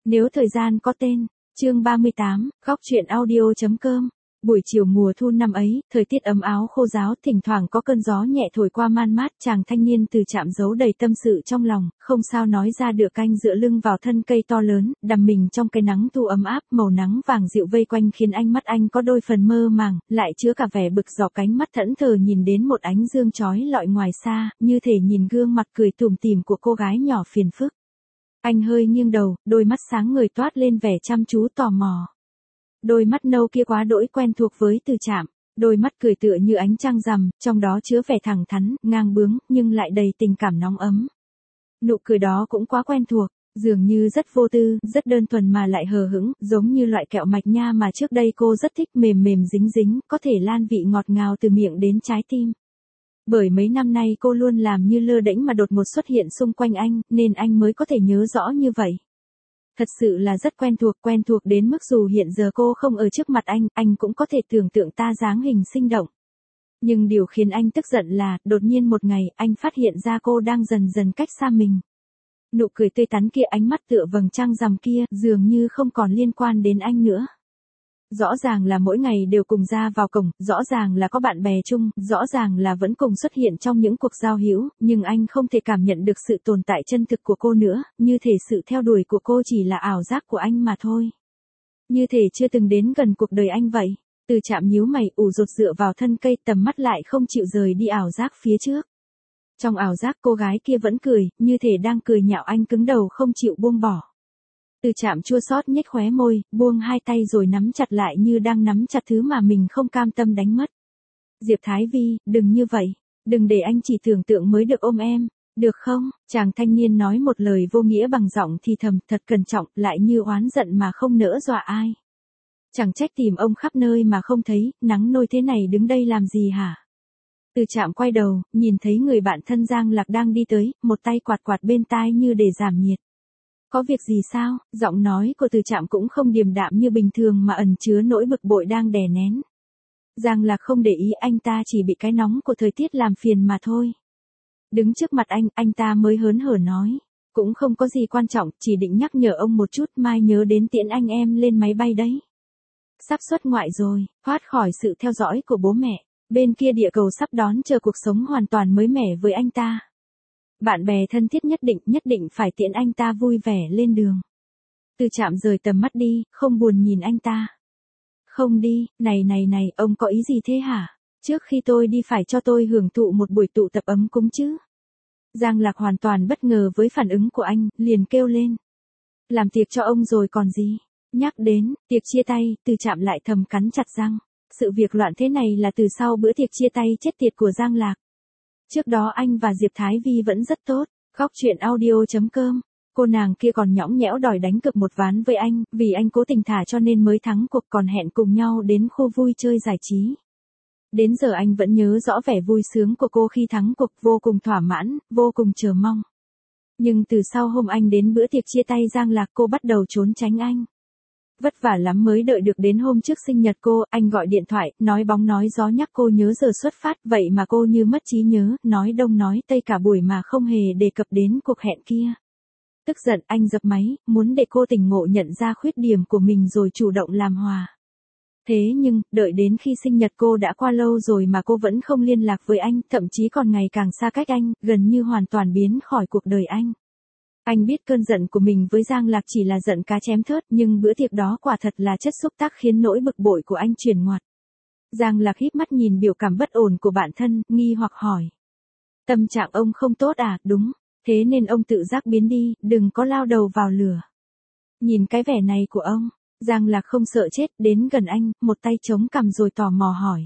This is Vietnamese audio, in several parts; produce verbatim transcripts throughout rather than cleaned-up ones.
Nếu thời gian có tên, chương ba mươi tám, góc truyện audio.com. Buổi chiều mùa thu năm ấy, thời tiết ấm áo khô ráo, thỉnh thoảng có cơn gió nhẹ thổi qua man mát, chàng thanh niên từ trạm giấu đầy tâm sự trong lòng, không sao nói ra được. Anh dựa lưng vào thân cây to lớn, đằm mình trong cái nắng thu ấm áp, màu nắng vàng dịu vây quanh khiến ánh mắt anh có đôi phần mơ màng, lại chứa cả vẻ bực dọc. Cánh mắt thẫn thờ nhìn đến một ánh dương chói lọi ngoài xa, như thể nhìn gương mặt cười tủm tỉm của cô gái nhỏ phiền phức. Anh hơi nghiêng đầu, đôi mắt sáng ngời toát lên vẻ chăm chú tò mò. Đôi mắt nâu kia quá đỗi quen thuộc với Từ Trạm, đôi mắt cười tựa như ánh trăng rằm, trong đó chứa vẻ thẳng thắn, ngang bướng, nhưng lại đầy tình cảm nóng ấm. Nụ cười đó cũng quá quen thuộc, dường như rất vô tư, rất đơn thuần mà lại hờ hững, giống như loại kẹo mạch nha mà trước đây cô rất thích, mềm mềm dính dính, có thể lan vị ngọt ngào từ miệng đến trái tim. Bởi mấy năm nay cô luôn làm như lơ đễnh mà đột ngột xuất hiện xung quanh anh, nên anh mới có thể nhớ rõ như vậy. Thật sự là rất quen thuộc, quen thuộc đến mức dù hiện giờ cô không ở trước mặt anh, anh cũng có thể tưởng tượng ta dáng hình sinh động. Nhưng điều khiến anh tức giận là, đột nhiên một ngày, anh phát hiện ra cô đang dần dần cách xa mình. Nụ cười tươi tắn kia, ánh mắt tựa vầng trăng rằm kia, dường như không còn liên quan đến anh nữa. Rõ ràng là mỗi ngày đều cùng ra vào cổng, rõ ràng là có bạn bè chung, rõ ràng là vẫn cùng xuất hiện trong những cuộc giao hữu, nhưng anh không thể cảm nhận được sự tồn tại chân thực của cô nữa, như thể sự theo đuổi của cô chỉ là ảo giác của anh mà thôi. Như thể chưa từng đến gần cuộc đời anh vậy. Từ Trạm nhíu mày, ủ rột dựa vào thân cây, tầm mắt lại không chịu rời đi ảo giác phía trước. Trong ảo giác cô gái kia vẫn cười, như thể đang cười nhạo anh, cứng đầu không chịu buông bỏ. Từ Trạm chua xót nhếch khóe môi, buông hai tay rồi nắm chặt lại như đang nắm chặt thứ mà mình không cam tâm đánh mất. Diệp Thái Vi, đừng như vậy, đừng để anh chỉ tưởng tượng mới được ôm em, được không? Chàng thanh niên nói một lời vô nghĩa bằng giọng thì thầm, thật cẩn trọng, lại như oán giận mà không nỡ dọa ai. Chẳng trách tìm ông khắp nơi mà không thấy, nắng nôi thế này đứng đây làm gì hả? Từ Trạm quay đầu, nhìn thấy người bạn thân Giang Lạc đang đi tới, một tay quạt quạt bên tai như để giảm nhiệt. Có việc gì sao? Giọng nói của Từ Trạm cũng không điềm đạm như bình thường mà ẩn chứa nỗi bực bội đang đè nén. Giang Lạc không để ý, anh ta chỉ bị cái nóng của thời tiết làm phiền mà thôi. Đứng trước mặt anh, anh ta mới hớn hở nói. Cũng không có gì quan trọng, chỉ định nhắc nhở ông một chút, mai nhớ đến tiễn anh em lên máy bay đấy. Sắp xuất ngoại rồi, thoát khỏi sự theo dõi của bố mẹ. Bên kia địa cầu sắp đón chờ cuộc sống hoàn toàn mới mẻ với anh ta. Bạn bè thân thiết nhất định, nhất định phải tiễn anh ta vui vẻ lên đường. Từ Trạm rời tầm mắt đi, không buồn nhìn anh ta. Không đi, này này này, ông có ý gì thế hả? Trước khi tôi đi phải cho tôi hưởng thụ một buổi tụ tập ấm cúng chứ. Giang Lạc hoàn toàn bất ngờ với phản ứng của anh, liền kêu lên. Làm tiệc cho ông rồi còn gì? Nhắc đến, tiệc chia tay, Từ Trạm lại thầm cắn chặt răng. Sự việc loạn thế này là từ sau bữa tiệc chia tay chết tiệt của Giang Lạc. Trước đó anh và Diệp Thái Vi vẫn rất tốt, góc truyện audio.com. Cô nàng kia còn nhõng nhẽo đòi đánh cược một ván với anh, vì anh cố tình thả cho nên mới thắng cuộc, còn hẹn cùng nhau đến khu vui chơi giải trí. Đến giờ anh vẫn nhớ rõ vẻ vui sướng của cô khi thắng cuộc, vô cùng thỏa mãn, vô cùng chờ mong. Nhưng từ sau hôm anh đến bữa tiệc chia tay Giang Lạc, cô bắt đầu trốn tránh anh. Vất vả lắm mới đợi được đến hôm trước sinh nhật cô, anh gọi điện thoại, nói bóng nói gió nhắc cô nhớ giờ xuất phát, vậy mà cô như mất trí nhớ, nói đông nói tây cả buổi mà không hề đề cập đến cuộc hẹn kia. Tức giận anh dập máy, muốn để cô tỉnh ngộ nhận ra khuyết điểm của mình rồi chủ động làm hòa. Thế nhưng, đợi đến khi sinh nhật cô đã qua lâu rồi mà cô vẫn không liên lạc với anh, thậm chí còn ngày càng xa cách anh, gần như hoàn toàn biến khỏi cuộc đời anh. Anh biết cơn giận của mình với Giang Lạc chỉ là giận cá chém thớt, nhưng bữa tiệc đó quả thật là chất xúc tác khiến nỗi bực bội của anh chuyển ngoặt. Giang Lạc híp mắt nhìn biểu cảm bất ổn của bản thân, nghi hoặc hỏi. Tâm trạng ông không tốt à? Đúng, thế nên ông tự giác biến đi, đừng có lao đầu vào lửa. Nhìn cái vẻ này của ông, Giang Lạc không sợ chết, đến gần anh, một tay chống cằm rồi tò mò hỏi.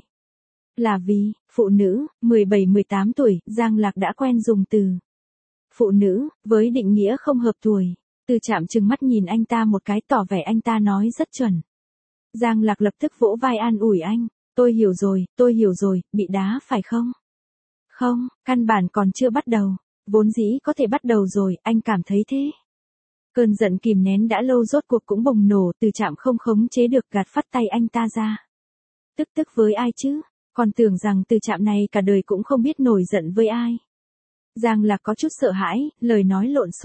Là vì, phụ nữ, mười bảy mười tám tuổi, Giang Lạc đã quen dùng từ phụ nữ, với định nghĩa không hợp tuổi. Từ Trạm trừng mắt nhìn anh ta một cái, tỏ vẻ anh ta nói rất chuẩn. Giang Lạc lập tức vỗ vai an ủi anh. Tôi hiểu rồi, tôi hiểu rồi, bị đá phải không? Không, căn bản còn chưa bắt đầu. Vốn dĩ có thể bắt đầu rồi, anh cảm thấy thế. Cơn giận kìm nén đã lâu rốt cuộc cũng bùng nổ, Từ Trạm không khống chế được gạt phắt tay anh ta ra. Tức tức với ai chứ? Còn tưởng rằng Từ Trạm này cả đời cũng không biết nổi giận với ai. Giang Lạc có chút sợ hãi, lời nói lộn xộn.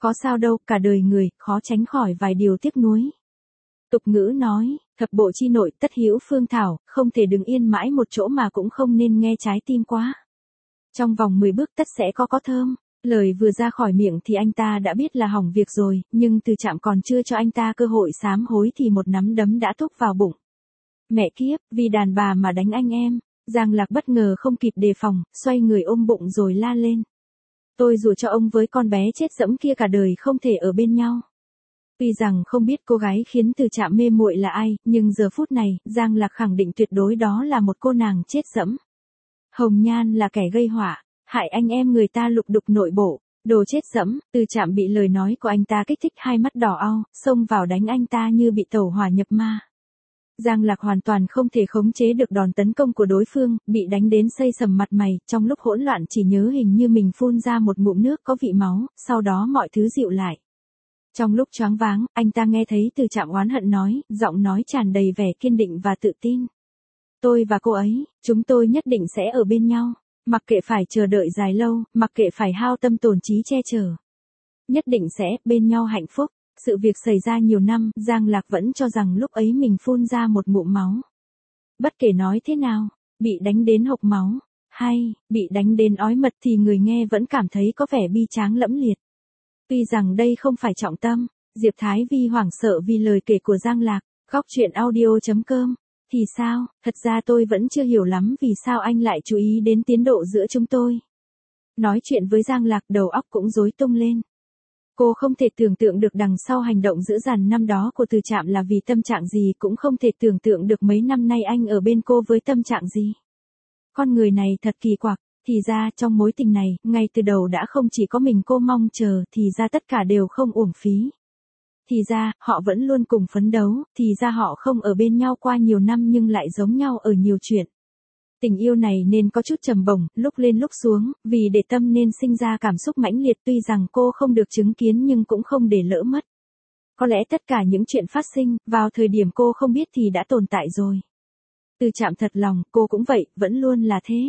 Có sao đâu, cả đời người, khó tránh khỏi vài điều tiếc nuối. Tục ngữ nói, thập bộ chi nội tất hữu phương thảo, không thể đứng yên mãi một chỗ mà cũng không nên nghe trái tim quá. Trong vòng mười bước tất sẽ có có thơm. Lời vừa ra khỏi miệng thì anh ta đã biết là hỏng việc rồi, nhưng Từ Trạm còn chưa cho anh ta cơ hội sám hối thì một nắm đấm đã thúc vào bụng. Mẹ kiếp, vì đàn bà mà đánh anh em. Giang Lạc bất ngờ không kịp đề phòng, xoay người ôm bụng rồi la lên. Tôi dù cho ông với con bé chết dẫm kia cả đời không thể ở bên nhau. Tuy rằng không biết cô gái khiến Từ Trạm mê muội là ai, nhưng giờ phút này, Giang Lạc khẳng định tuyệt đối đó là một cô nàng chết dẫm. Hồng Nhan là kẻ gây họa, hại anh em người ta lục đục nội bộ, đồ chết dẫm. Từ Trạm bị lời nói của anh ta kích thích, hai mắt đỏ au, xông vào đánh anh ta như bị tẩu hỏa nhập ma. Giang Lạc hoàn toàn không thể khống chế được đòn tấn công của đối phương, bị đánh đến xây sầm mặt mày, trong lúc hỗn loạn chỉ nhớ hình như mình phun ra một ngụm nước có vị máu, sau đó mọi thứ dịu lại. Trong lúc choáng váng, anh ta nghe thấy Từ Trạm oán hận nói, giọng nói tràn đầy vẻ kiên định và tự tin. Tôi và cô ấy, chúng tôi nhất định sẽ ở bên nhau, mặc kệ phải chờ đợi dài lâu, mặc kệ phải hao tâm tổn trí che chở. Nhất định sẽ bên nhau hạnh phúc. Sự việc xảy ra nhiều năm, Giang Lạc vẫn cho rằng lúc ấy mình phun ra một ngụm máu. Bất kể nói thế nào, bị đánh đến hộc máu, hay, bị đánh đến ói mật thì người nghe vẫn cảm thấy có vẻ bi tráng lẫm liệt. Tuy rằng đây không phải trọng tâm, Diệp Thái Vi hoảng sợ vì lời kể của Giang Lạc, góc truyện audio chấm com. Thì sao, thật ra tôi vẫn chưa hiểu lắm vì sao anh lại chú ý đến tiến độ giữa chúng tôi. Nói chuyện với Giang Lạc đầu óc cũng rối tung lên. Cô không thể tưởng tượng được đằng sau hành động dữ dằn năm đó của Từ Trạm là vì tâm trạng gì, cũng không thể tưởng tượng được mấy năm nay anh ở bên cô với tâm trạng gì. Con người này thật kỳ quặc, thì ra trong mối tình này, ngay từ đầu đã không chỉ có mình cô mong chờ, thì ra tất cả đều không uổng phí. Thì ra, họ vẫn luôn cùng phấn đấu, thì ra họ không ở bên nhau qua nhiều năm nhưng lại giống nhau ở nhiều chuyện. Tình yêu này nên có chút trầm bổng, lúc lên lúc xuống, vì để tâm nên sinh ra cảm xúc mãnh liệt, tuy rằng cô không được chứng kiến nhưng cũng không để lỡ mất. Có lẽ tất cả những chuyện phát sinh, vào thời điểm cô không biết thì đã tồn tại rồi. Từ Trạm thật lòng, cô cũng vậy, vẫn luôn là thế.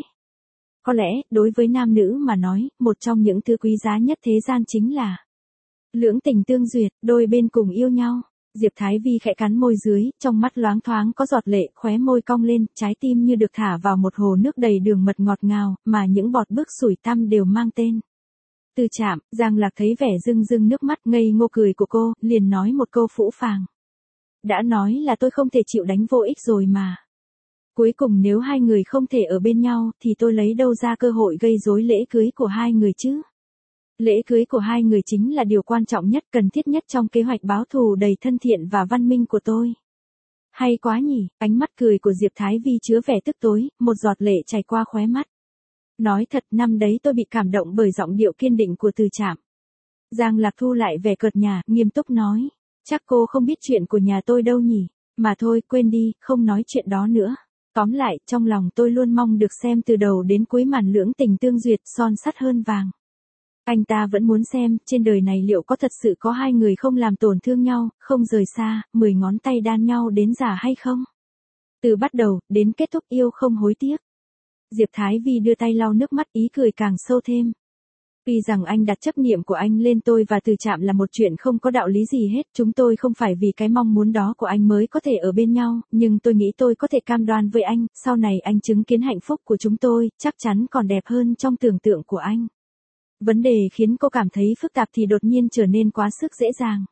Có lẽ, đối với nam nữ mà nói, một trong những thứ quý giá nhất thế gian chính là lưỡng tình tương duyệt, đôi bên cùng yêu nhau. Diệp Thái Vi khẽ cắn môi dưới, trong mắt loáng thoáng có giọt lệ, khóe môi cong lên, trái tim như được thả vào một hồ nước đầy đường mật ngọt ngào, mà những bọt bước sủi tăm đều mang tên Từ Trạm. Giang Lạc thấy vẻ rưng rưng nước mắt ngây ngô cười của cô, liền nói một câu phũ phàng. Đã nói là tôi không thể chịu đánh vô ích rồi mà. Cuối cùng nếu hai người không thể ở bên nhau, thì tôi lấy đâu ra cơ hội gây rối lễ cưới của hai người chứ? Lễ cưới của hai người chính là điều quan trọng nhất, cần thiết nhất trong kế hoạch báo thù đầy thân thiện và văn minh của tôi. Hay quá nhỉ, ánh mắt cười của Diệp Thái Vi chứa vẻ tức tối, một giọt lệ chảy qua khóe mắt. Nói thật, năm đấy tôi bị cảm động bởi giọng điệu kiên định của Từ Trạm. Giang Lạc thu lại vẻ cợt nhả, nghiêm túc nói. Chắc cô không biết chuyện của nhà tôi đâu nhỉ, mà thôi, quên đi, không nói chuyện đó nữa. Tóm lại, trong lòng tôi luôn mong được xem từ đầu đến cuối màn lưỡng tình tương duyệt, son sắt hơn vàng. Anh ta vẫn muốn xem, trên đời này liệu có thật sự có hai người không làm tổn thương nhau, không rời xa, mười ngón tay đan nhau đến già hay không? Từ bắt đầu, đến kết thúc yêu không hối tiếc. Diệp Thái Vi đưa tay lau nước mắt, ý cười càng sâu thêm. Tuy rằng anh đặt chấp niệm của anh lên tôi và Từ Trạm là một chuyện không có đạo lý gì hết, chúng tôi không phải vì cái mong muốn đó của anh mới có thể ở bên nhau, nhưng tôi nghĩ tôi có thể cam đoan với anh, sau này anh chứng kiến hạnh phúc của chúng tôi, chắc chắn còn đẹp hơn trong tưởng tượng của anh. Vấn đề khiến cô cảm thấy phức tạp thì đột nhiên trở nên quá sức dễ dàng.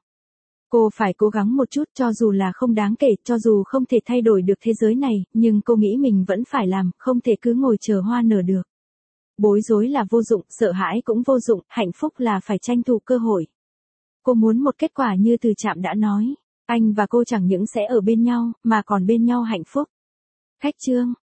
Cô phải cố gắng một chút, cho dù là không đáng kể, cho dù không thể thay đổi được thế giới này, nhưng cô nghĩ mình vẫn phải làm, không thể cứ ngồi chờ hoa nở được. Bối rối là vô dụng, sợ hãi cũng vô dụng, hạnh phúc là phải tranh thủ cơ hội. Cô muốn một kết quả như Từ Trạm đã nói, anh và cô chẳng những sẽ ở bên nhau, mà còn bên nhau hạnh phúc. Khách chương